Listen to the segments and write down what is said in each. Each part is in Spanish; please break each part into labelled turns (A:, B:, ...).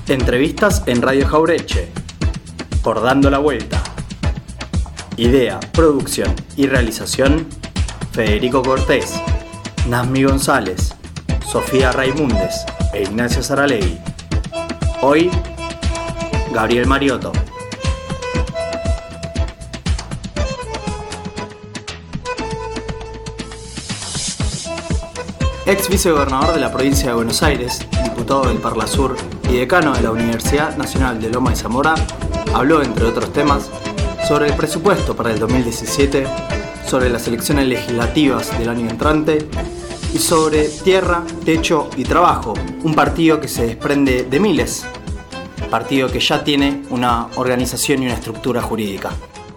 A: Entrevistas en Radio Jaureche, por Dando la Vuelta. Idea, producción y realización, Federico Cortés, Nazmi González, Sofía Raimundes e Ignacio Saralegui. Hoy, Gabriel Mariotto. Ex vicegobernador de la provincia de Buenos Aires, diputado del Parlasur y decano de la Universidad Nacional de Loma de Zamora, habló, entre otros temas, sobre el presupuesto para el 2017, sobre las elecciones legislativas del año entrante y sobre Tierra, Techo y Trabajo, un partido que se desprende de Miles, partido que ya tiene una organización y una estructura jurídica.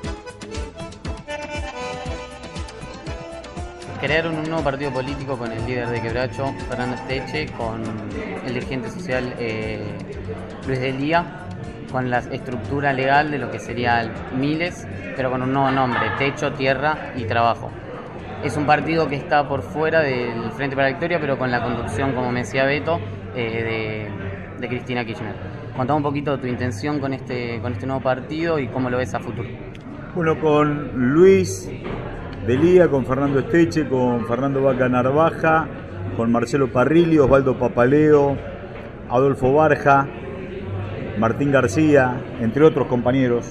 B: Crearon un nuevo partido político con el líder de Quebracho, Fernando Esteche, con el dirigente social Luis Delía, con la estructura legal de lo que sería Miles, pero con un nuevo nombre, Techo, Tierra y Trabajo. Es un partido que está por fuera del Frente para la Victoria, pero con la conducción, como me decía Beto, de Cristina Kirchner. Contame un poquito tu intención con este nuevo partido y cómo lo ves a futuro.
C: Bueno, con Luis Delía, con Fernando Esteche, con Fernando Vaca Narvaja, con Marcelo Parrilli, Osvaldo Papaleo, Adolfo Barja, Martín García, entre otros compañeros,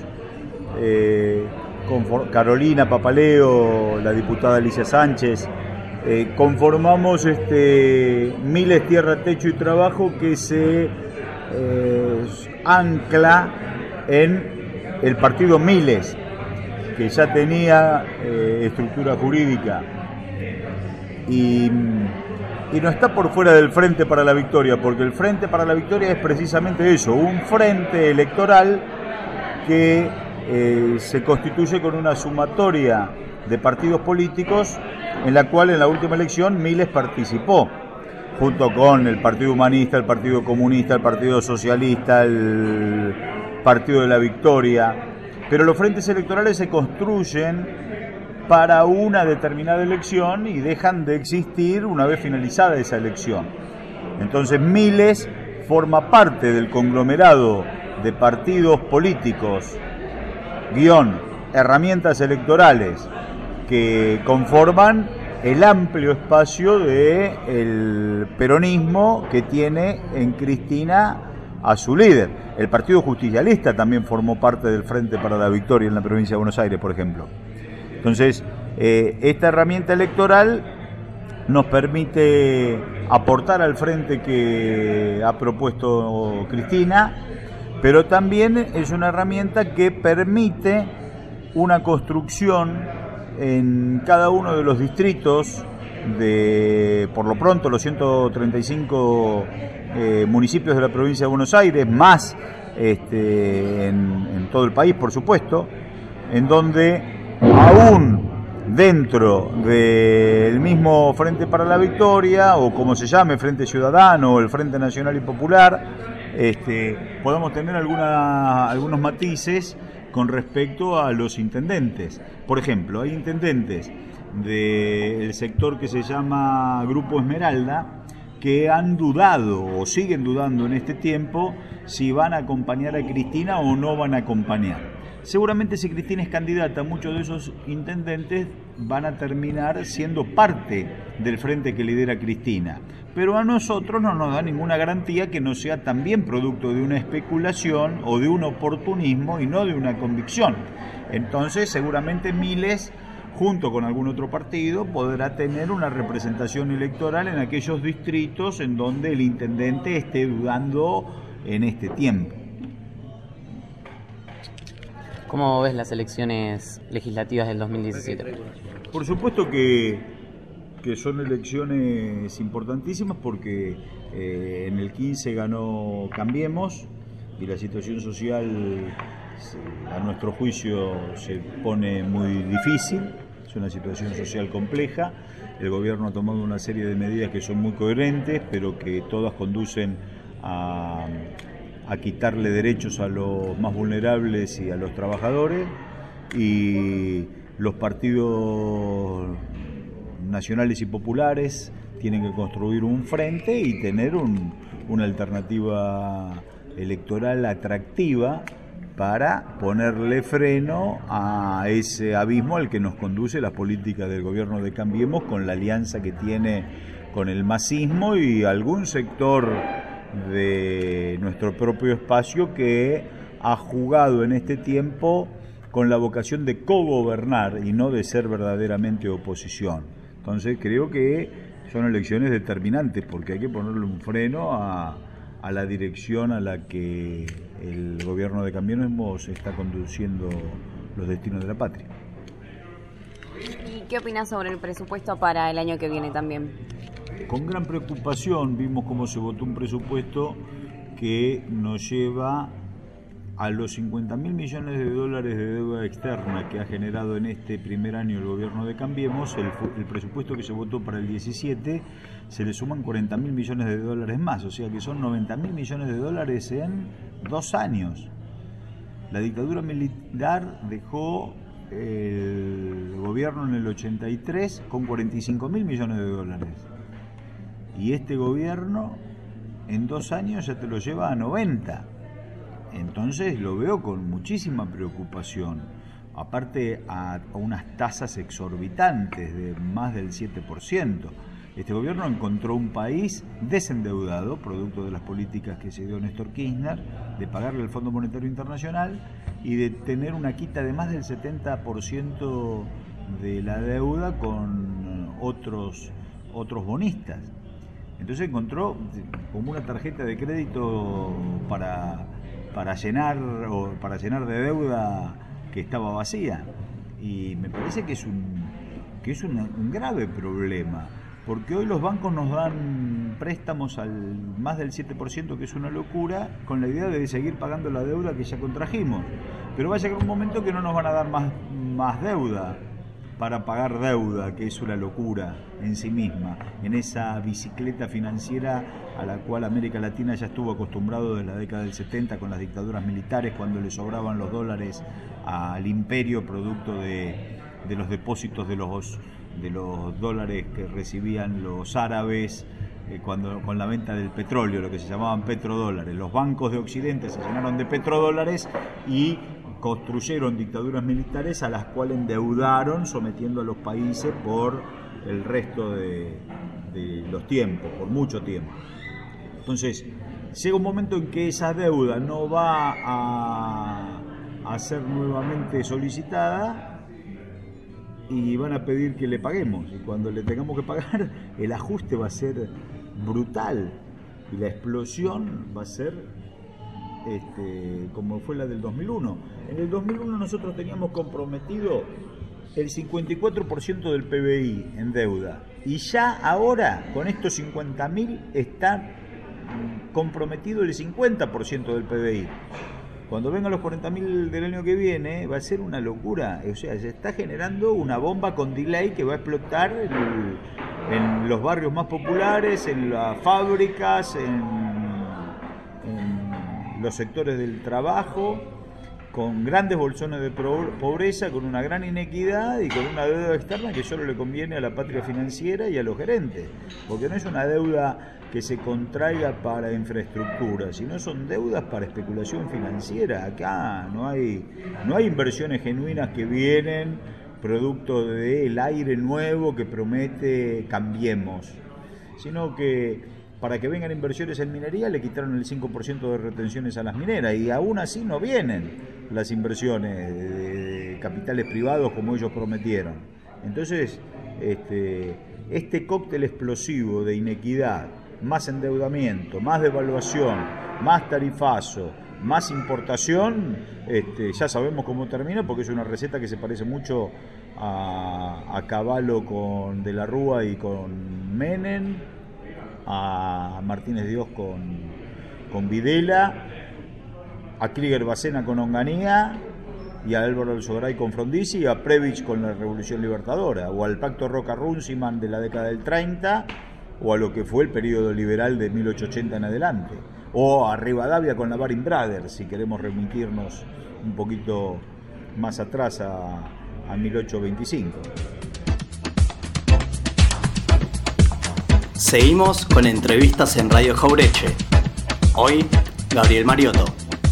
C: con Carolina Papaleo, la diputada Alicia Sánchez, conformamos Miles, Tierra, Techo y Trabajo, que se ancla en el partido Miles, que ya tenía estructura jurídica y no está por fuera del Frente para la Victoria, porque el Frente para la Victoria es precisamente eso, un frente electoral que se constituye con una sumatoria de partidos políticos en la cual en la última elección Miles participó, junto con el Partido Humanista, el Partido Comunista, el Partido Socialista, el Partido de la Victoria. Pero los frentes electorales se construyen para una determinada elección y dejan de existir una vez finalizada esa elección. Entonces Miles forma parte del conglomerado de partidos políticos, herramientas electorales que conforman el amplio espacio del peronismo que tiene en Cristina a su líder. El Partido Justicialista también formó parte del Frente para la Victoria en la provincia de Buenos Aires, por ejemplo. Entonces, esta herramienta electoral nos permite aportar al frente que ha propuesto Cristina, pero también es una herramienta que permite una construcción en cada uno de los distritos de, por lo pronto, los 135 municipios de la provincia de Buenos Aires, más en todo el país, por supuesto, en donde aún dentro del mismo Frente para la Victoria, o como se llame, Frente Ciudadano o el Frente Nacional y Popular, podamos tener algunos matices con respecto a los intendentes. Por ejemplo, hay intendentes del sector que se llama Grupo Esmeralda que han dudado o siguen dudando en este tiempo si van a acompañar a Cristina o no van a acompañar. Seguramente si Cristina es candidata, muchos de esos intendentes van a terminar siendo parte del frente que lidera Cristina. Pero a nosotros no nos da ninguna garantía que no sea también producto de una especulación o de un oportunismo y no de una convicción. Entonces seguramente Miles, junto con algún otro partido, podrá tener una representación electoral en aquellos distritos en donde el intendente esté dudando en este tiempo.
B: ¿Cómo ves las elecciones legislativas del 2017?
C: Por supuesto que son elecciones importantísimas porque en el 15 ganó Cambiemos y la situación social, a nuestro juicio, se pone muy difícil. Es una situación social compleja. El gobierno ha tomado una serie de medidas que son muy coherentes, pero que todas conducen a quitarle derechos a los más vulnerables y a los trabajadores, y los partidos nacionales y populares tienen que construir un frente y tener una alternativa electoral atractiva para ponerle freno a ese abismo al que nos conduce las políticas del gobierno de Cambiemos, con la alianza que tiene con el masismo y algún sector de nuestro propio espacio que ha jugado en este tiempo con la vocación de cogobernar y no de ser verdaderamente oposición. Entonces creo que son elecciones determinantes porque hay que ponerle un freno a la dirección a la que el gobierno de Cambiemos está conduciendo los destinos de la patria.
D: ¿Y qué opinas sobre el presupuesto para el año que viene también?
C: Con gran preocupación vimos cómo se votó un presupuesto que nos lleva a los 50.000 millones de dólares de deuda externa que ha generado en este primer año el gobierno de Cambiemos. El presupuesto que se votó para el 17 se le suman 40.000 millones de dólares más, o sea que son 90.000 millones de dólares en 2 años. La dictadura militar dejó el gobierno en el 83 con 45.000 millones de dólares. Y este gobierno en 2 años ya te lo lleva a 90. Entonces lo veo con muchísima preocupación, aparte a unas tasas exorbitantes de más del 7%. Este gobierno encontró un país desendeudado, producto de las políticas que se dio Néstor Kirchner, de pagarle al Fondo Monetario Internacional y de tener una quita de más del 70% de la deuda con otros bonistas. Entonces encontró como una tarjeta de crédito para llenar de deuda que estaba vacía, y me parece que es un grave problema, porque hoy los bancos nos dan préstamos al más del 7%, que es una locura, con la idea de seguir pagando la deuda que ya contrajimos, pero va a llegar un momento que no nos van a dar más deuda para pagar deuda, que es una locura en sí misma, en esa bicicleta financiera a la cual América Latina ya estuvo acostumbrado desde la década del 70 con las dictaduras militares, cuando le sobraban los dólares al imperio producto de los depósitos de los dólares que recibían los árabes con la venta del petróleo, lo que se llamaban petrodólares. Los bancos de Occidente se llenaron de petrodólares y construyeron dictaduras militares a las cuales endeudaron, sometiendo a los países por el resto de los tiempos, por mucho tiempo. Entonces, llega un momento en que esa deuda no va a ser nuevamente solicitada y van a pedir que le paguemos. Y cuando le tengamos que pagar, el ajuste va a ser brutal y la explosión va a ser como fue la del 2001. En el 2001 nosotros teníamos comprometido el 54% del PBI en deuda, y ya ahora con estos 50.000 está comprometido el 50% del PBI. Cuando vengan los 40.000 del año que viene va a ser una locura, o sea, se está generando una bomba con delay que va a explotar en los barrios más populares, en las fábricas, en los sectores del trabajo, con grandes bolsones de pobreza, con una gran inequidad y con una deuda externa que solo le conviene a la patria financiera y a los gerentes, porque no es una deuda que se contraiga para infraestructura, sino son deudas para especulación financiera. Acá no hay inversiones genuinas que vienen producto del aire nuevo que promete Cambiemos, sino que para que vengan inversiones en minería le quitaron el 5% de retenciones a las mineras, y aún así no vienen las inversiones de capitales privados como ellos prometieron. Entonces, este cóctel explosivo de inequidad, más endeudamiento, más devaluación, más tarifazo, más importación, ya sabemos cómo termina, porque es una receta que se parece mucho a Cavallo con De la Rúa y con Menem, a Martínez Dios con Videla, a Krieger Bacena con Onganía, y a Álvaro Alzogaray con Frondizi, y a Previch con la Revolución Libertadora, o al Pacto Roca-Runciman de la década del 30, o a lo que fue el periodo liberal de 1880 en adelante, o a Rivadavia con la Baring Brothers, si queremos remitirnos un poquito más atrás a 1825.
A: Seguimos con entrevistas en Radio Jaureche. Hoy, Gabriel Mariotto.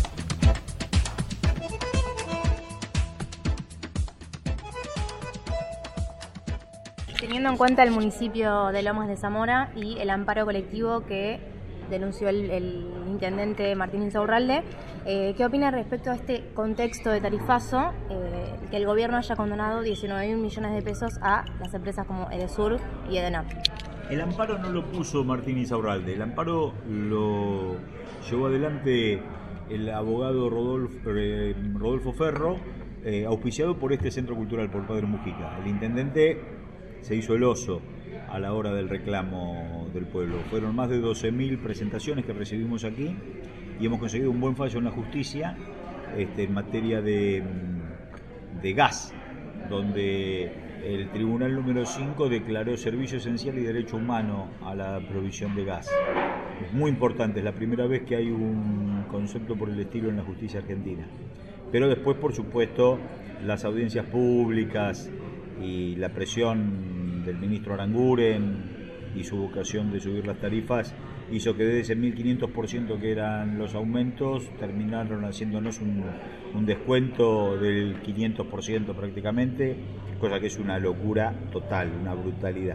E: Teniendo en cuenta el municipio de Lomas de Zamora y el amparo colectivo que denunció el intendente Martín Insaurralde, ¿qué opina respecto a este contexto de tarifazo, que el gobierno haya condonado 19.000 millones de pesos a las empresas como Edesur y Edenap?
C: El amparo no lo puso Martín Insaurralde, el amparo lo llevó adelante el abogado Rodolfo Ferro, auspiciado por este Centro Cultural, por Padre Mujica. El intendente se hizo el oso a la hora del reclamo del pueblo. Fueron más de 12.000 presentaciones que recibimos aquí y hemos conseguido un buen fallo en la justicia en materia de gas, donde el Tribunal número 5 declaró servicio esencial y derecho humano a la provisión de gas. Es muy importante, es la primera vez que hay un concepto por el estilo en la justicia argentina. Pero después, por supuesto, las audiencias públicas y la presión del ministro Aranguren y su vocación de subir las tarifas hizo que de ese 1.500% que eran los aumentos terminaron haciéndonos un descuento del 500% prácticamente, cosa que es una locura total, una brutalidad.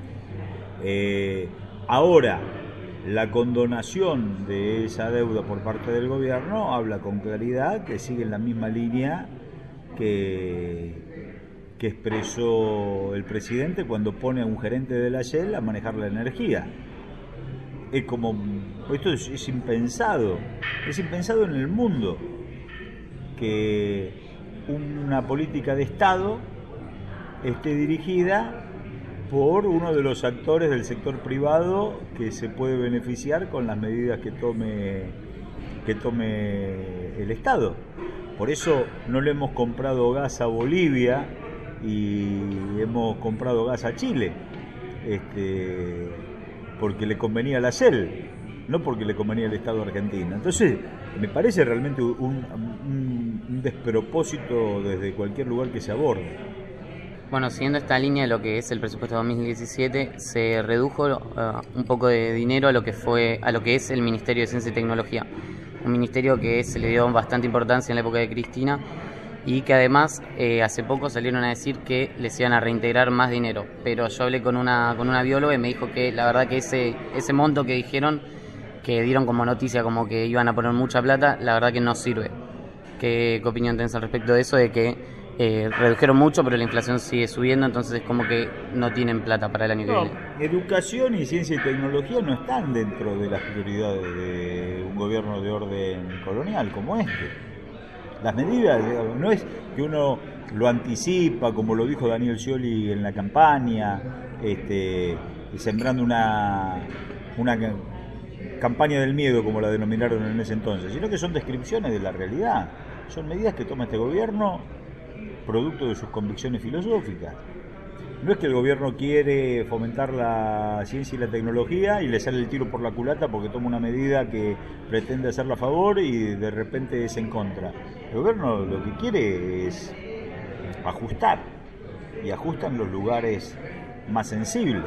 C: Ahora, la condonación de esa deuda por parte del gobierno habla con claridad que sigue en la misma línea que expresó el presidente cuando pone a un gerente de la Shell a manejar la energía. Es como, esto es impensado en el mundo que una política de Estado esté dirigida por uno de los actores del sector privado que se puede beneficiar con las medidas que tome el Estado. Por eso no le hemos comprado gas a Bolivia y hemos comprado gas a Chile, porque le convenía a la Shell, no porque le convenía al Estado argentino. Entonces, me parece realmente un despropósito desde cualquier lugar que se aborde.
B: Bueno, siguiendo esta línea de lo que es el presupuesto 2017, se redujo un poco de dinero a lo que es el Ministerio de Ciencia y Tecnología, un ministerio que se le dio bastante importancia en la época de Cristina y que además hace poco salieron a decir que les iban a reintegrar más dinero, pero yo hablé con una bióloga y me dijo que la verdad que ese monto que dijeron, que dieron como noticia como que iban a poner mucha plata, la verdad que no sirve. ¿Qué opinión tenés al respecto de eso, de que redujeron mucho pero la inflación sigue subiendo, entonces es como que no tienen plata para el año que viene?
C: Educación y ciencia y tecnología no están dentro de las prioridades de un gobierno de orden colonial como este. Las medidas, no es que uno lo anticipa, como lo dijo Daniel Scioli en la campaña, sembrando una campaña del miedo, como la denominaron en ese entonces, sino que son descripciones de la realidad. Son medidas que toma este gobierno producto de sus convicciones filosóficas. No es que el gobierno quiere fomentar la ciencia y la tecnología y le sale el tiro por la culata porque toma una medida que pretende hacerla a favor y de repente es en contra. El gobierno lo que quiere es ajustar, y ajusta en los lugares más sensibles.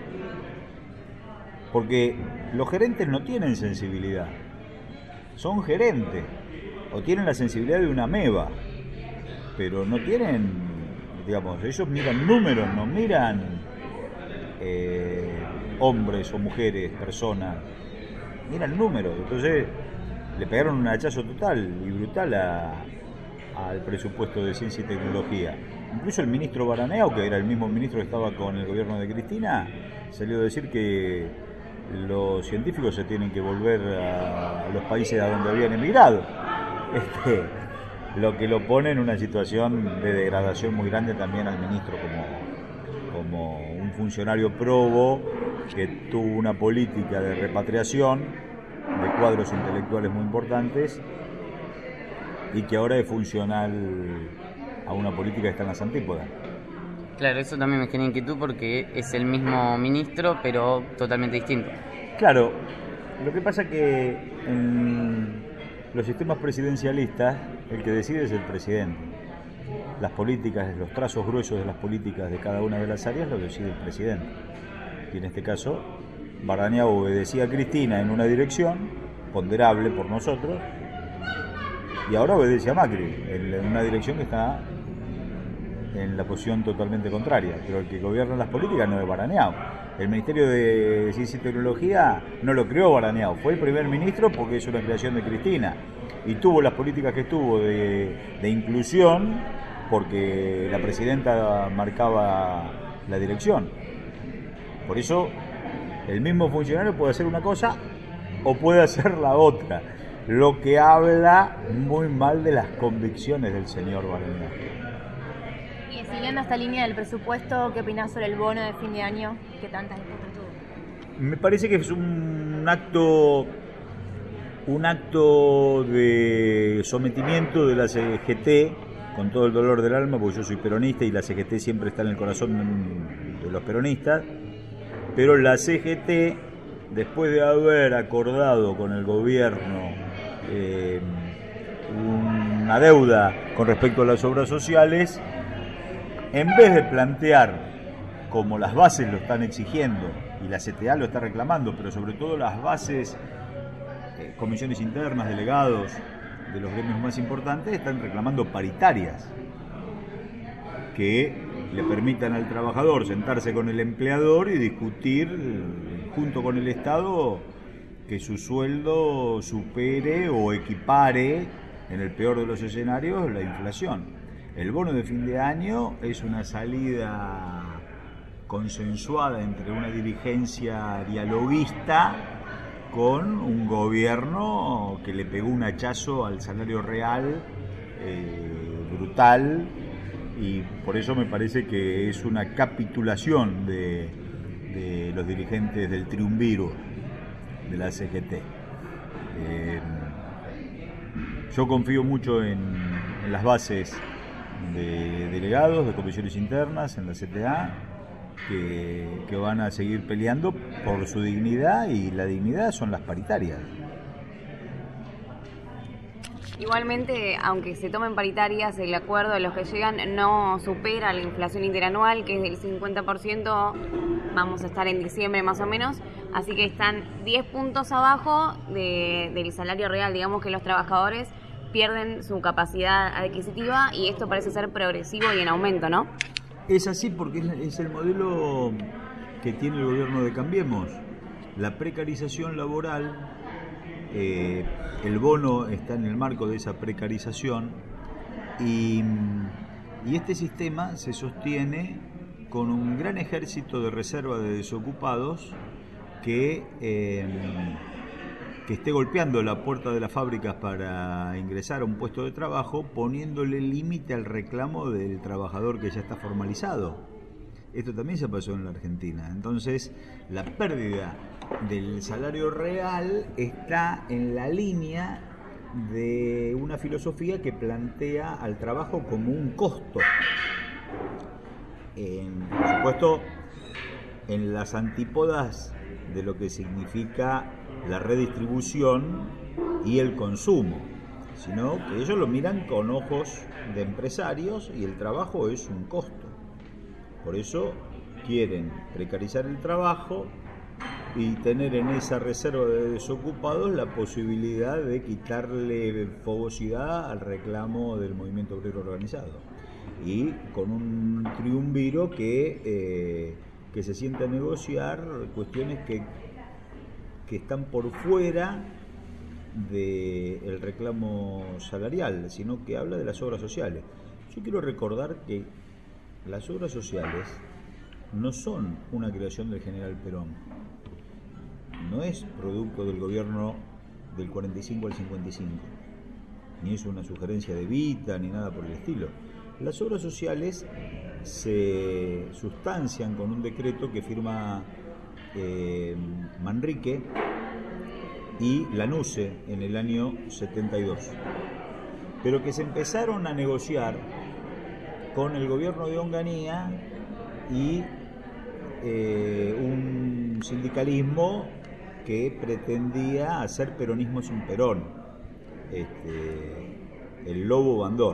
C: Porque los gerentes no tienen sensibilidad, son gerentes, o tienen la sensibilidad de una ameba, pero no tienen, digamos, ellos miran números, no miran hombres o mujeres, personas, miran números. Entonces le pegaron un hachazo total y brutal al presupuesto de ciencia y tecnología. Incluso el ministro Baraneao, que era el mismo ministro que estaba con el gobierno de Cristina, salió a decir que los científicos se tienen que volver a los países a donde habían emigrado. Lo que lo pone en una situación de degradación muy grande también al ministro como un funcionario probo que tuvo una política de repatriación de cuadros intelectuales muy importantes y que ahora es funcional a una política que está en las antípodas.
B: Claro, eso también me genera inquietud porque es el mismo ministro pero totalmente distinto.
C: Claro, lo que pasa que en los sistemas presidencialistas el que decide es el presidente. Las políticas, los trazos gruesos de las políticas de cada una de las áreas lo decide el presidente. Y en este caso, Baraneao obedecía a Cristina en una dirección ponderable por nosotros, y ahora obedece a Macri, en una dirección que está en la posición totalmente contraria. Pero el que gobierna las políticas no es Baraneau. El Ministerio de Ciencia y Tecnología no lo creó Baraneau, fue el primer ministro porque es una creación de Cristina, y tuvo las políticas que tuvo de inclusión porque la presidenta marcaba la dirección. Por eso el mismo funcionario puede hacer una cosa o puede hacer la otra, lo que habla muy mal de las convicciones del señor Baraneau.
E: Y siguiendo esta línea del presupuesto, ¿qué opinás sobre el bono de fin de año que tantas disputas tuvo?
C: Me parece que es un acto de sometimiento de la CGT, con todo el dolor del alma, porque yo soy peronista y la CGT siempre está en el corazón de los peronistas, pero la CGT, después de haber acordado con el gobierno una deuda con respecto a las obras sociales, en vez de plantear, como las bases lo están exigiendo, y la CTA lo está reclamando, pero sobre todo las bases, comisiones internas, delegados de los gremios más importantes, están reclamando paritarias que le permitan al trabajador sentarse con el empleador y discutir junto con el Estado que su sueldo supere o equipare, en el peor de los escenarios, la inflación. El bono de fin de año es una salida consensuada entre una dirigencia dialoguista con un gobierno que le pegó un hachazo al salario real brutal, y por eso me parece que es una capitulación de los dirigentes del triunviro de la CGT. Yo confío mucho en las bases de delegados, de comisiones internas, en la CTA, que van a seguir peleando por su dignidad, y la dignidad son las paritarias.
D: Igualmente, aunque se tomen paritarias, el acuerdo de los que llegan no supera la inflación interanual, que es del 50%, vamos a estar en diciembre más o menos, así que están 10 puntos abajo del salario real. Digamos que los trabajadores pierden su capacidad adquisitiva y esto parece ser progresivo y en aumento, ¿no?
C: Es así porque es el modelo que tiene el gobierno de Cambiemos. La precarización laboral, el bono está en el marco de esa precarización, y este sistema se sostiene con un gran ejército de reserva de desocupados que esté golpeando la puerta de las fábricas para ingresar a un puesto de trabajo, poniéndole límite al reclamo del trabajador que ya está formalizado. Esto también se pasó en la Argentina. Entonces, la pérdida del salario real está en la línea de una filosofía que plantea al trabajo como un costo. Por supuesto, en las antípodas de lo que significa la redistribución y el consumo, sino que ellos lo miran con ojos de empresarios y el trabajo es un costo. Por eso quieren precarizar el trabajo y tener en esa reserva de desocupados la posibilidad de quitarle fogosidad al reclamo del movimiento obrero organizado, y con un triunviro que se sienta a negociar cuestiones que están por fuera del reclamo salarial, sino que habla de las obras sociales. Yo quiero recordar que las obras sociales no son una creación del general Perón, no es producto del gobierno del 45 al 55, ni es una sugerencia de Evita, ni nada por el estilo. Las obras sociales se sustancian con un decreto que firma Manrique y Lanuse en el año 72, pero que se empezaron a negociar con el gobierno de Onganía y un sindicalismo que pretendía hacer peronismo sin Perón, el Lobo Bandor.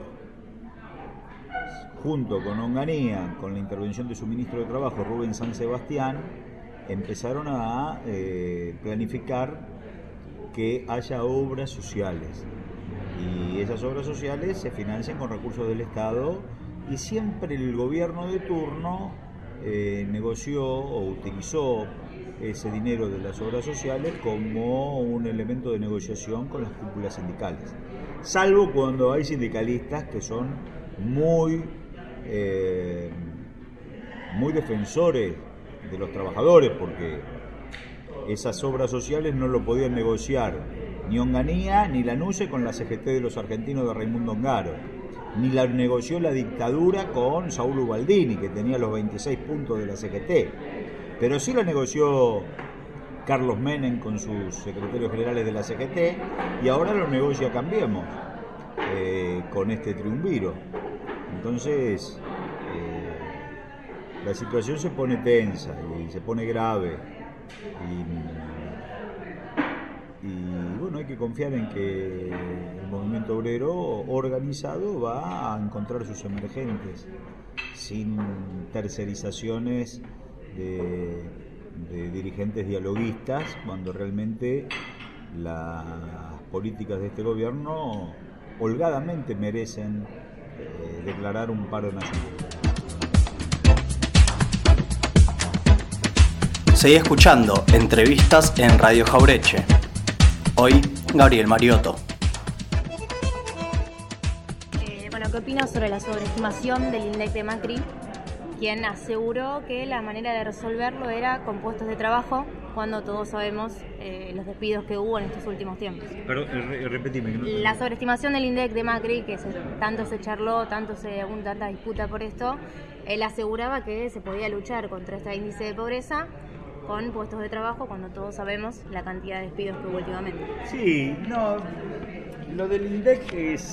C: Junto con Onganía, con la intervención de su ministro de Trabajo, Rubén San Sebastián, empezaron a planificar que haya obras sociales. Y esas obras sociales se financian con recursos del Estado y siempre el gobierno de turno negoció o utilizó ese dinero de las obras sociales como un elemento de negociación con las cúpulas sindicales. Salvo cuando hay sindicalistas que son muy defensores de los trabajadores, porque esas obras sociales no lo podían negociar ni Onganía ni Lanuse con la CGT de los argentinos de Raimundo Ongaro, ni la negoció la dictadura con Saúl Ubaldini, que tenía los 26 puntos de la CGT, pero sí la negoció Carlos Menem con sus secretarios generales de la CGT, y ahora lo negocia Cambiemos con este triunviro. Entonces la situación se pone tensa y se pone grave, y bueno, hay que confiar en que el movimiento obrero organizado va a encontrar sus emergentes sin tercerizaciones de dirigentes dialoguistas, cuando realmente las políticas de este gobierno holgadamente merecen declarar un paro nacional.
A: Seguí escuchando entrevistas en Radio Jaureche. Hoy, Gabriel Mariotto.
E: Bueno, ¿qué opinas sobre la sobreestimación del INDEC de Macri, quien aseguró que la manera de resolverlo era con puestos de trabajo, cuando todos sabemos los despidos que hubo en estos últimos tiempos?
C: Pero repetime. Que no...
E: La sobreestimación del INDEC de Macri, que tanto se charló, hubo tanta disputa por esto, él aseguraba que se podía luchar contra este índice de pobreza con puestos de trabajo, cuando todos sabemos la cantidad de despidos que hubo últimamente.
C: Sí, no, lo del INDEC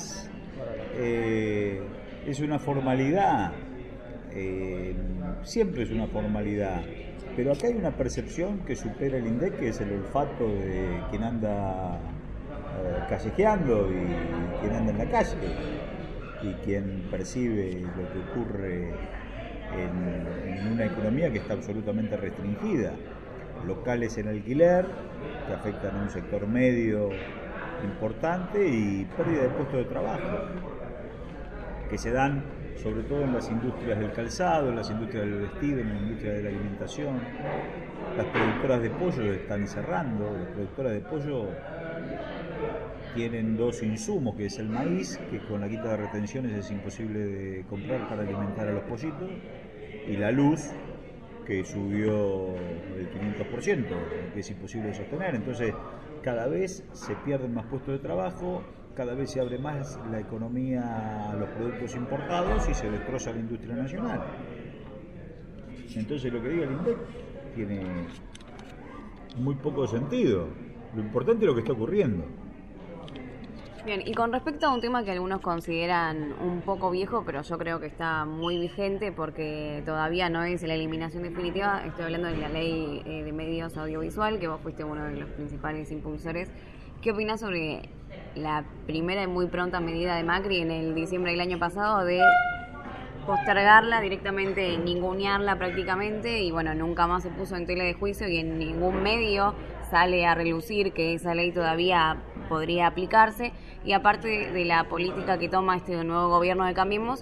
C: es una formalidad, siempre es una formalidad, pero acá hay una percepción que supera el INDEC, que es el olfato de quien anda callejeando y quien anda en la calle, y quien percibe lo que ocurre en una economía que está absolutamente restringida, locales en alquiler que afectan a un sector medio importante y pérdida de puestos de trabajo que se dan sobre todo en las industrias del calzado, en las industrias del vestido, en la industria de la alimentación. Las productoras de pollo están cerrando. Las productoras de pollo tienen dos insumos, que es el maíz, que con la quita de retenciones es imposible de comprar para alimentar a los pollitos, y la luz, que subió el 500%, que es imposible de sostener. Entonces, cada vez se pierden más puestos de trabajo, cada vez se abre más la economía a los productos importados y se destroza la industria nacional. Entonces, lo que diga el INDEC tiene muy poco sentido. Lo importante es lo que está ocurriendo.
D: Bien, y con respecto a un tema que algunos consideran un poco viejo, pero yo creo que está muy vigente porque todavía no es la eliminación definitiva, estoy hablando de la ley de medios audiovisual, que vos fuiste uno de los principales impulsores. ¿Qué opinás sobre la primera y muy pronta medida de Macri en el diciembre del año pasado de postergarla directamente, ningunearla prácticamente, y bueno, nunca más se puso en tela de juicio y en ningún medio sale a relucir que esa ley todavía podría aplicarse? Y aparte de la política que toma este nuevo gobierno de Cambiemos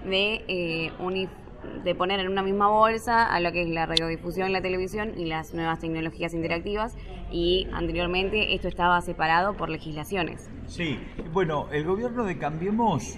D: de poner en una misma bolsa a lo que es la radiodifusión, la televisión y las nuevas tecnologías interactivas, y anteriormente esto estaba separado por legislaciones.
C: Sí, bueno, el gobierno de Cambiemos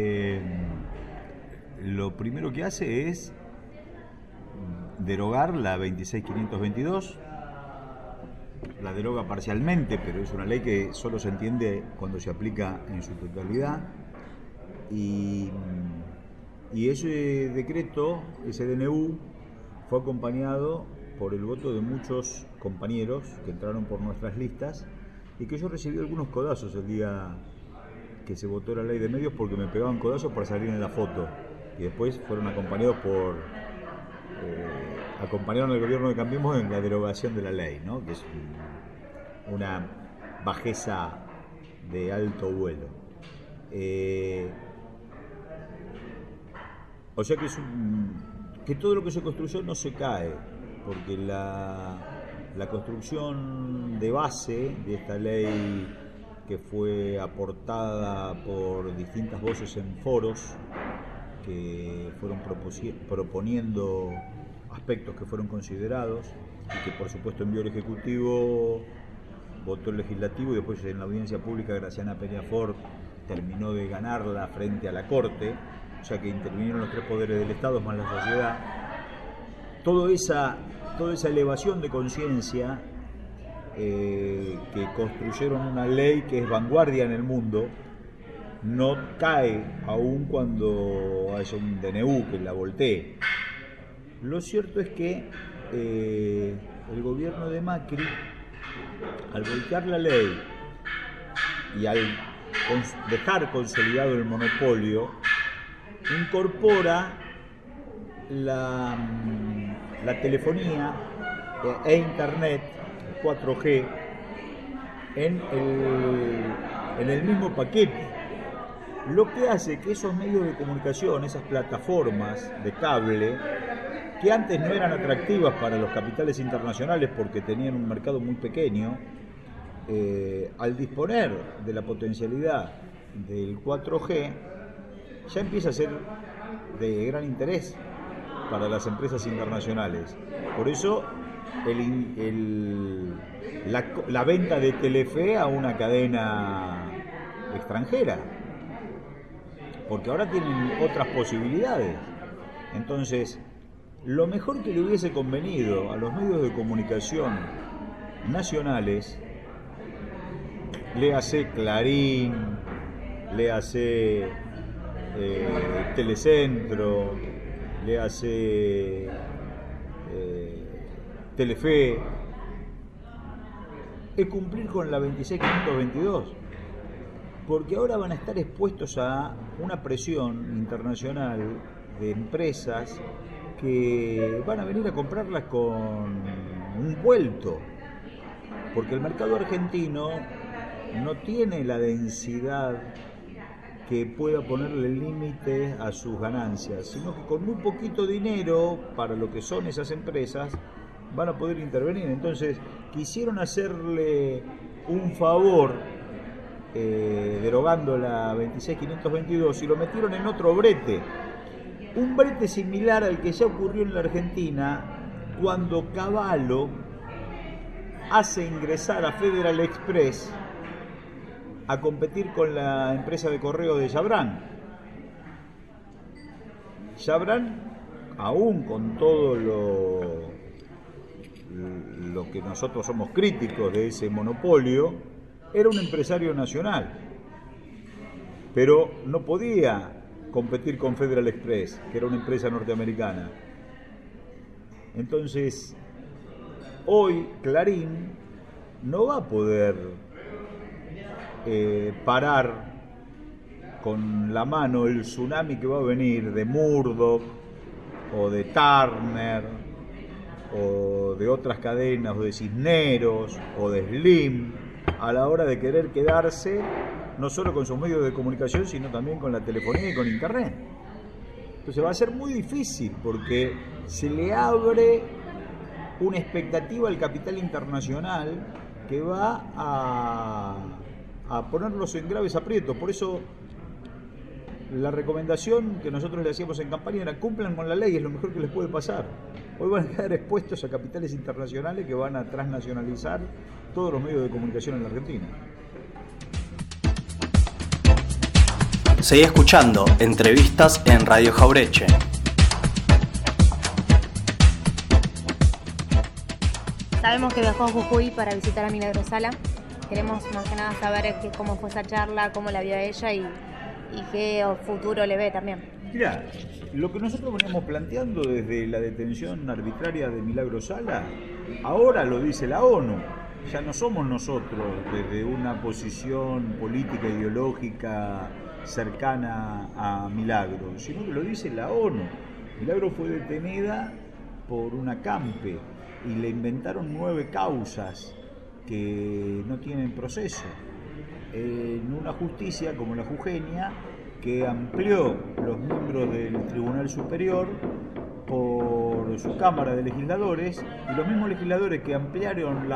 C: lo primero que hace es derogar la 26522. La deroga parcialmente, pero es una ley que solo se entiende cuando se aplica en su totalidad. Y ese decreto, ese DNU, fue acompañado por el voto de muchos compañeros que entraron por nuestras listas, y que yo recibí algunos codazos el día que se votó la ley de medios, porque me pegaban codazos para salir en la foto, y después fueron acompañados acompañaron al gobierno de Cambiemos en la derogación de la ley, ¿no? Que es una bajeza de alto vuelo. O sea que que todo lo que se construyó no se cae, porque La construcción de base de esta ley, que fue aportada por distintas voces en foros que fueron proponiendo aspectos que fueron considerados y que por supuesto envió el Ejecutivo, votó el Legislativo y después en la audiencia pública Graciana Peñafort terminó de ganarla frente a la Corte, o sea que intervinieron los 3 poderes del Estado más la sociedad. Toda esa elevación de conciencia que construyeron una ley que es vanguardia en el mundo, no cae aun cuando haya un DNU que la voltee. Lo cierto es que el gobierno de Macri, al voltear la ley y al dejar consolidado el monopolio, incorpora la telefonía e internet 4G en el mismo paquete, lo que hace que esos medios de comunicación, esas plataformas de cable, que antes no eran atractivas para los capitales internacionales porque tenían un mercado muy pequeño, al disponer de la potencialidad del 4G, ya empieza a ser de gran interés para las empresas internacionales. Por eso la venta de Telefe a una cadena extranjera, porque ahora tienen otras posibilidades. Entonces, lo mejor que le hubiese convenido a los medios de comunicación nacionales, léase Clarín, léase Telecentro, léase Telefe, es cumplir con la 26522, porque ahora van a estar expuestos a una presión internacional de empresas que van a venir a comprarlas con un vuelto, porque el mercado argentino no tiene la densidad que pueda ponerle límite a sus ganancias, sino que con muy poquito dinero para lo que son esas empresas van a poder intervenir. Entonces quisieron hacerle un favor derogando la 26522 y lo metieron en otro brete, un brete similar al que ya ocurrió en la Argentina cuando Cavallo hace ingresar a Federal Express a competir con la empresa de correo de Chabrán. Chabrán, aún con todo lo que nosotros somos críticos de ese monopolio, era un empresario nacional, pero no podía competir con Federal Express, que era una empresa norteamericana. Entonces, hoy Clarín no va a poder parar con la mano el tsunami que va a venir de Murdoch o de Turner o de otras cadenas, o de Cisneros o de Slim, a la hora de querer quedarse no solo con sus medios de comunicación, sino también con la telefonía y con internet. Entonces va a ser muy difícil, porque se le abre una expectativa al capital internacional que va a ponerlos en graves aprietos. Por eso la recomendación que nosotros le hacíamos en campaña era: cumplan con la ley, es lo mejor que les puede pasar. Hoy van a quedar expuestos a capitales internacionales que van a transnacionalizar todos los medios de comunicación en la Argentina.
A: Seguí escuchando entrevistas en Radio Jaureche.
E: Sabemos que viajó a Jujuy para visitar a Milagro Sala. Queremos más que nada saber cómo fue esa charla, cómo la vio ella y qué futuro le ve también.
C: Mirá, lo que nosotros veníamos planteando desde la detención arbitraria de Milagro Sala, ahora lo dice la ONU. Ya no somos nosotros desde una posición política, ideológica cercana a Milagro, sino que lo dice la ONU. Milagro fue detenida por una CAMPE y le inventaron 9 causas que no tienen proceso, en una justicia como la jujeña, que amplió los miembros del Tribunal Superior por su Cámara de Legisladores, y los mismos legisladores que ampliaron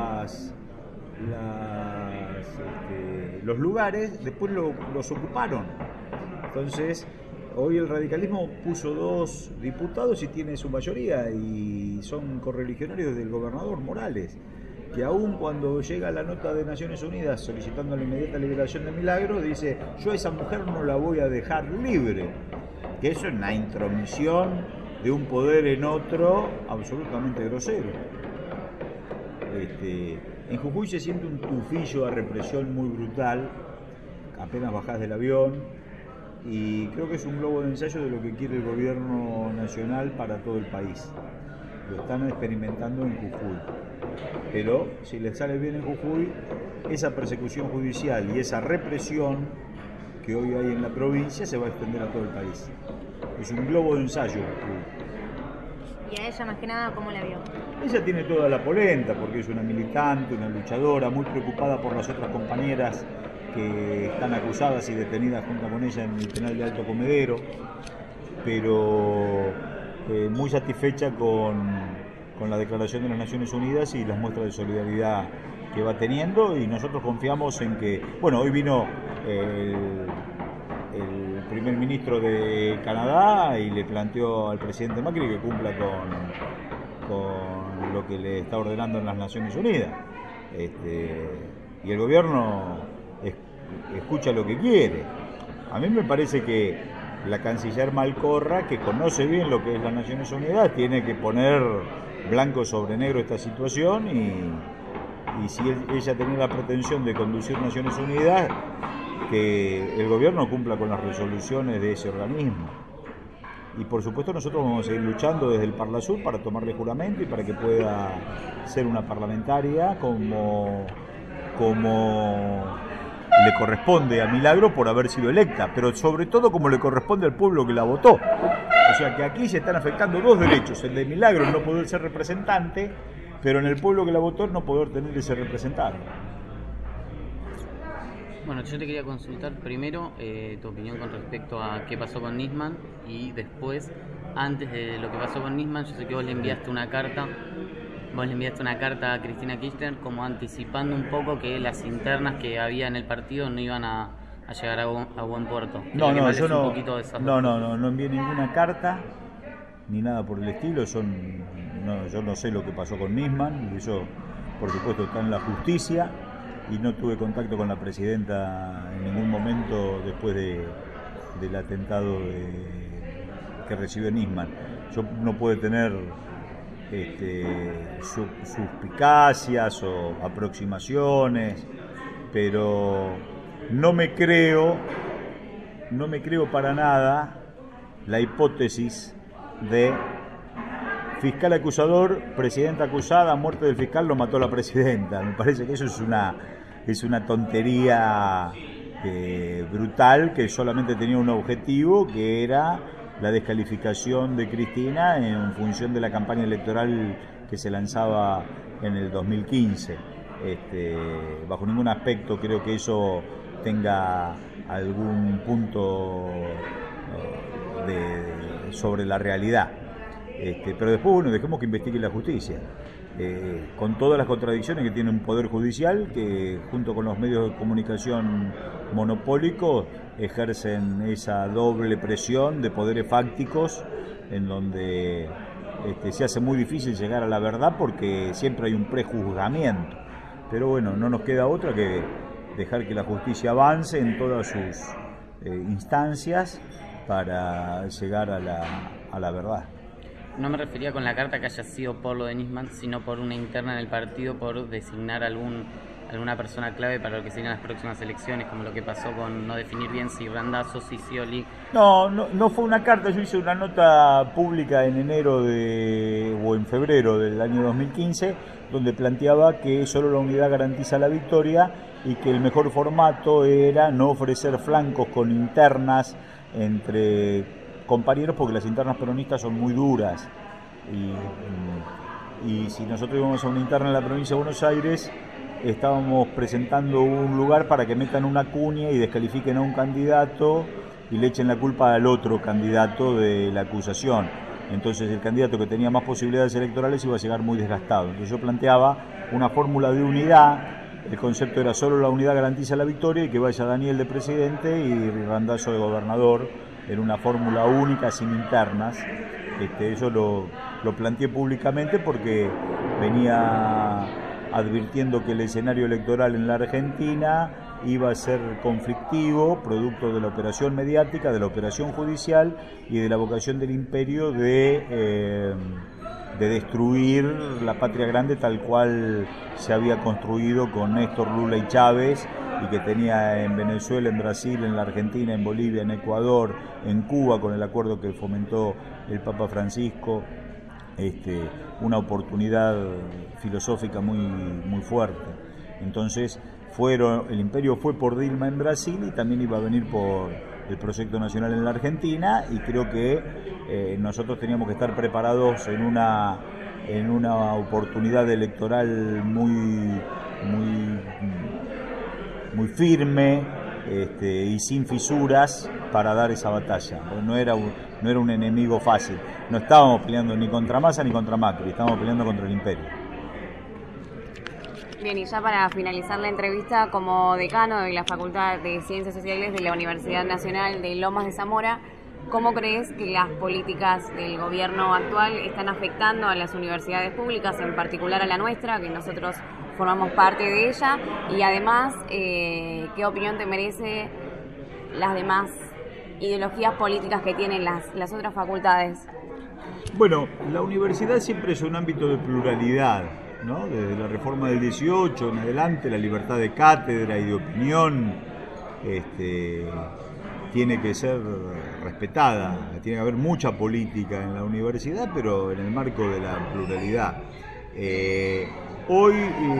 C: los lugares, después los ocuparon. Entonces, hoy el radicalismo puso 2 diputados y tiene su mayoría, y son correligionarios del gobernador Morales, que aún cuando llega la nota de Naciones Unidas solicitando la inmediata liberación de Milagro, dice: yo a esa mujer no la voy a dejar libre. Que eso es una intromisión de un poder en otro absolutamente grosero. En Jujuy se siente un tufillo a represión muy brutal, apenas bajás del avión, y creo que es un globo de ensayo de lo que quiere el gobierno nacional para todo el país. Lo están experimentando en Jujuy. Pero si les sale bien en Jujuy, esa persecución judicial y esa represión que hoy hay en la provincia se va a extender a todo el país. Es un globo de ensayo.
E: Y a ella más que nada, ¿cómo la vio?
C: Ella tiene toda la polenta porque es una militante, una luchadora, muy preocupada por las otras compañeras que están acusadas y detenidas junto con ella en el penal de Alto Comedero, pero muy satisfecha con la declaración de las Naciones Unidas y las muestras de solidaridad que va teniendo, y nosotros confiamos en que, bueno, hoy vino el primer ministro de Canadá y le planteó al presidente Macri que cumpla con lo que le está ordenando en las Naciones Unidas, y el gobierno escucha lo que quiere. A mí me parece que la canciller Malcorra, que conoce bien lo que es las Naciones Unidas, tiene que poner blanco sobre negro esta situación, y si ella tenía la pretensión de conducir Naciones Unidas, que el gobierno cumpla con las resoluciones de ese organismo. Y por supuesto nosotros vamos a seguir luchando desde el Parlasur para tomarle juramento y para que pueda ser una parlamentaria como le corresponde a Milagro por haber sido electa, pero sobre todo como le corresponde al pueblo que la votó. O sea que aquí se están afectando 2 derechos: el de Milagro, no poder ser representante, pero en el pueblo que la votó no poder tener ese representante.
B: Bueno, yo te quería consultar primero tu opinión con respecto a qué pasó con Nisman, y después, antes de lo que pasó con Nisman, yo sé que vos le enviaste una carta a Cristina Kirchner como anticipando un poco que las internas que había en el partido no iban a llegar a buen puerto.
C: No, yo no envié ninguna carta ni nada por el estilo. Yo no sé lo que pasó con Nisman, y eso por supuesto está en la justicia, y no tuve contacto con la presidenta en ningún momento después del atentado que recibió Nisman. Yo no puedo tener suspicacias o aproximaciones, pero no me creo para nada la hipótesis de fiscal acusador, presidenta acusada, muerte del fiscal, lo mató la presidenta. Me parece que eso es una tontería brutal, que solamente tenía un objetivo, que era la descalificación de Cristina en función de la campaña electoral que se lanzaba en el 2015. Bajo ningún aspecto creo que eso tenga algún punto sobre la realidad. Pero después, bueno, dejemos que investigue la justicia. Con todas las contradicciones que tiene un poder judicial que, junto con los medios de comunicación monopólicos, ejercen esa doble presión de poderes fácticos, en donde se hace muy difícil llegar a la verdad porque siempre hay un prejuzgamiento. Pero bueno, no nos queda otra que dejar que la justicia avance en todas sus instancias para llegar a la verdad.
B: No me refería con la carta que haya sido por lo de Nisman, sino por una interna en el partido, por designar alguna persona clave para lo que serían las próximas elecciones, como lo que pasó con no definir bien si Randazzo, si Scioli.
C: No fue una carta. Yo hice una nota pública en enero o en febrero del año 2015, donde planteaba que solo la unidad garantiza la victoria y que el mejor formato era no ofrecer flancos con internas entre compañeros, porque las internas peronistas son muy duras, y si nosotros íbamos a una interna en la provincia de Buenos Aires, estábamos presentando un lugar para que metan una cuña y descalifiquen a un candidato y le echen la culpa al otro candidato de la acusación. entonces el candidato que tenía más posibilidades electorales iba a llegar muy desgastado. Entonces yo planteaba una fórmula de unidad. El concepto era solo la unidad garantiza la victoria y que vaya Daniel de presidente y Randazzo de gobernador en una fórmula única sin internas. Eso lo planteé públicamente porque venía advirtiendo que el escenario electoral en la Argentina iba a ser conflictivo, producto de la operación mediática, de la operación judicial y de la vocación del imperio de destruir la patria grande tal cual se había construido con Néstor, Lula y Chávez, y que tenía en Venezuela, en Brasil, en la Argentina, en Bolivia, en Ecuador, en Cuba, con el acuerdo que fomentó el Papa Francisco, una oportunidad filosófica muy fuerte. Entonces el imperio fue por Dilma en Brasil y también iba a venir por el proyecto nacional en la Argentina, y creo que nosotros teníamos que estar preparados en una oportunidad electoral muy firme y sin fisuras para dar esa batalla. No era un enemigo fácil. No estábamos peleando ni contra Massa ni contra Macri, estábamos peleando contra el imperio.
D: Bien, y ya para finalizar la entrevista, como decano de la Facultad de Ciencias Sociales de la Universidad Nacional de Lomas de Zamora, ¿cómo crees que las políticas del gobierno actual están afectando a las universidades públicas, en particular a la nuestra, que nosotros formamos parte de ella? Y además, ¿qué opinión te merece las demás ideologías políticas que tienen las otras facultades?
C: Bueno, la universidad siempre es un ámbito de pluralidad, ¿no? Desde la reforma del 18 en adelante, la libertad de cátedra y de opinión tiene que ser respetada. Tiene que haber mucha política en la universidad, pero en el marco de la pluralidad. Hoy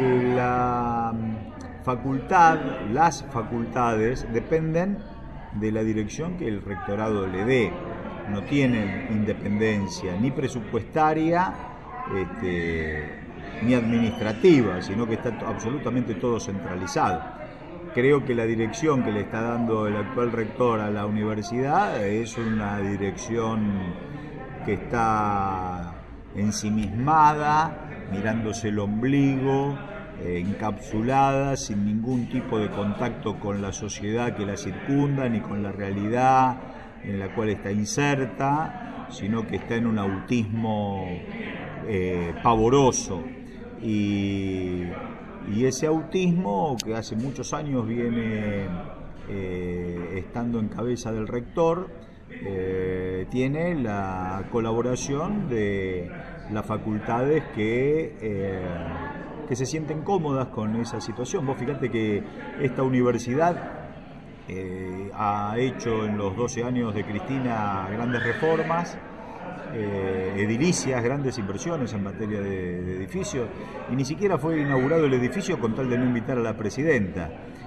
C: las facultades dependen de la dirección que el rectorado le dé. No tienen independencia ni presupuestaria ni administrativa, sino que está absolutamente todo centralizado. Creo que la dirección que le está dando el actual rector a la universidad es una dirección que está ensimismada, mirándose el ombligo, encapsulada, sin ningún tipo de contacto con la sociedad que la circunda, ni con la realidad en la cual está inserta, sino que está en un autismo pavoroso. Y ese autismo, que hace muchos años viene estando en cabeza del rector, tiene la colaboración de las facultades que se sienten cómodas con esa situación. Vos fíjate que esta universidad ha hecho en los 12 años de Cristina grandes reformas, edilicias, grandes inversiones en materia de edificios, y ni siquiera fue inaugurado el edificio con tal de no invitar a la presidenta.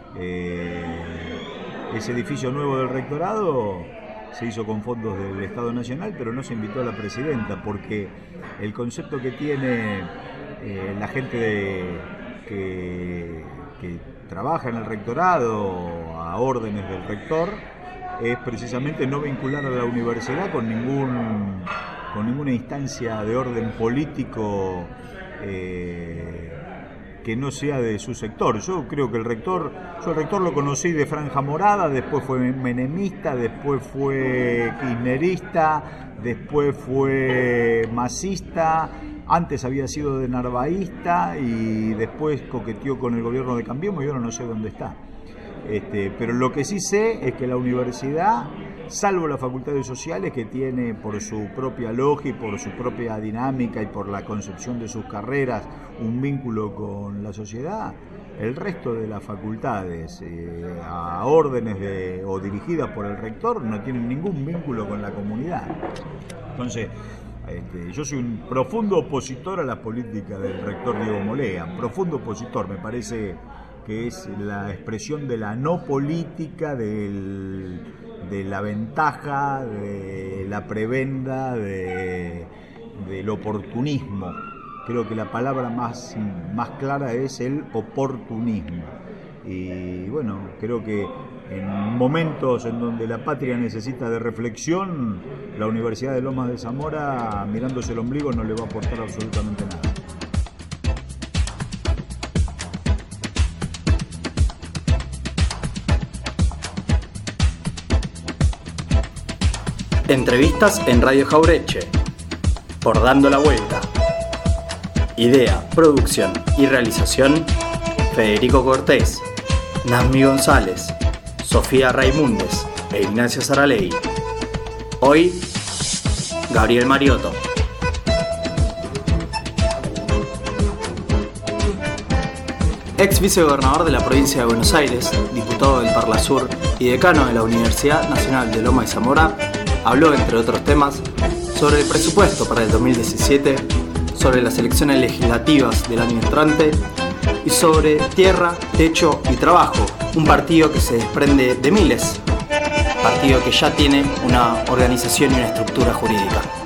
C: Ese edificio nuevo del rectorado se hizo con fondos del Estado Nacional, pero no se invitó a la presidenta, porque el concepto que tiene la gente que trabaja en el rectorado a órdenes del rector es precisamente no vincular a la universidad con ninguna instancia de orden político que no sea de su sector. Yo creo que el rector lo conocí de Franja Morada, después fue menemista, después fue kirchnerista, después fue masista, antes había sido de narvaísta y después coqueteó con el gobierno de Cambiemos y ahora no sé dónde está. Pero lo que sí sé es que la universidad, salvo las facultades sociales, que tiene por su propia logia y por su propia dinámica y por la concepción de sus carreras un vínculo con la sociedad, el resto de las facultades a órdenes o dirigidas por el rector no tienen ningún vínculo con la comunidad. Entonces, yo soy un profundo opositor a la política del rector Diego Molea, profundo opositor. Me parece que es la expresión de la no política, de la ventaja, de la prebenda, del oportunismo. Creo que la palabra más clara es el oportunismo. y bueno, creo que en momentos en donde la patria necesita de reflexión, la Universidad de Lomas de Zamora, mirándose el ombligo, no le va a aportar absolutamente nada.
A: Entrevistas en Radio Jaureche, por Dando la Vuelta. Idea, producción y realización, Federico Cortés, Nazmi González, Sofía Raimundes e Ignacio Saralegui. Hoy, Gabriel Mariotto. Ex vicegobernador de la provincia de Buenos Aires, diputado del Parlasur y decano de la Universidad Nacional de Lomas de Zamora, habló, entre otros temas, sobre el presupuesto para el 2017, sobre las elecciones legislativas del año entrante y sobre Tierra, Techo y Trabajo, un partido que se desprende de Miles, partido que ya tiene una organización y una estructura jurídica.